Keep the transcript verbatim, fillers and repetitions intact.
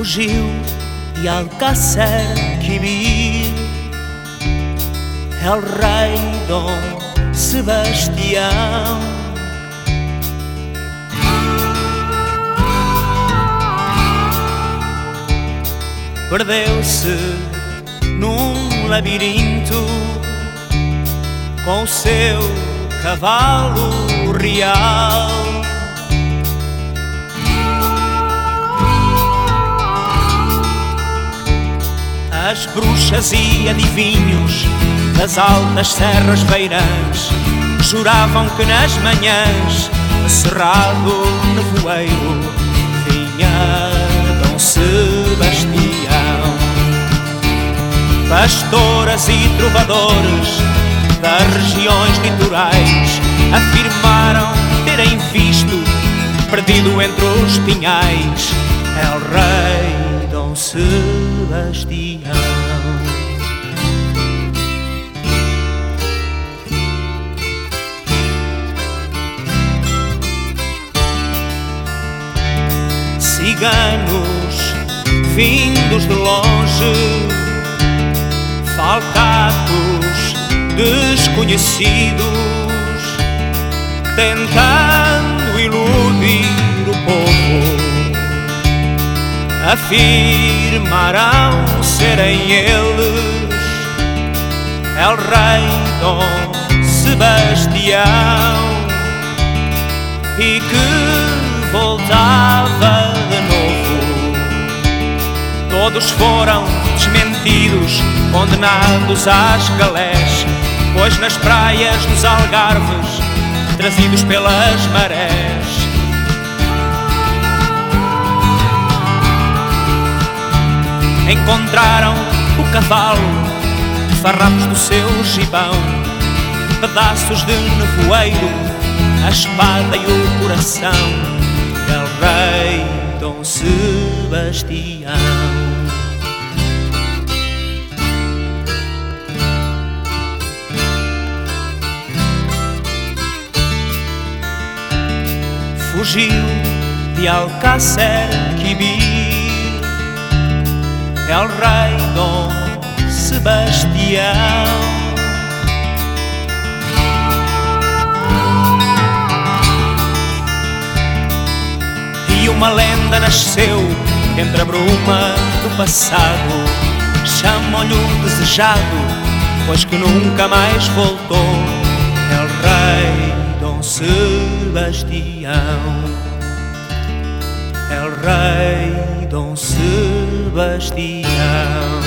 Fugiu de Alcácer Quibir, el rei Dom Sebastião. Perdeu-se num labirinto com o seu cavalo real. As bruxas e adivinhos das altas serras beirãs juravam que nas manhãs, de cerrado nevoeiro, vinha Dom Sebastião. Pastoras e trovadores das regiões litorais afirmaram terem visto, perdido entre os pinhais, el rei Dom Sebastião. Ciganos vindos de longe, falcatos desconhecidos, tentando iludir o povo, afirmarão serem eles el rei Dom Sebastião, e que voltava de novo. Todos foram desmentidos, condenados às galés, pois nas praias dos Algarves, trazidos pelas marés, encontraram o cavalo, farrapos do seu gibão, pedaços de nevoeiro, a espada e o coração, el rei Dom Sebastião. Fugiu de Alcácer Quibir, el rei Dom Sebastião. E uma lenda nasceu entre a bruma do passado, chamam-lhe o desejado, pois que nunca mais voltou, el rei Dom Sebastião, el rei Dom Sebastião.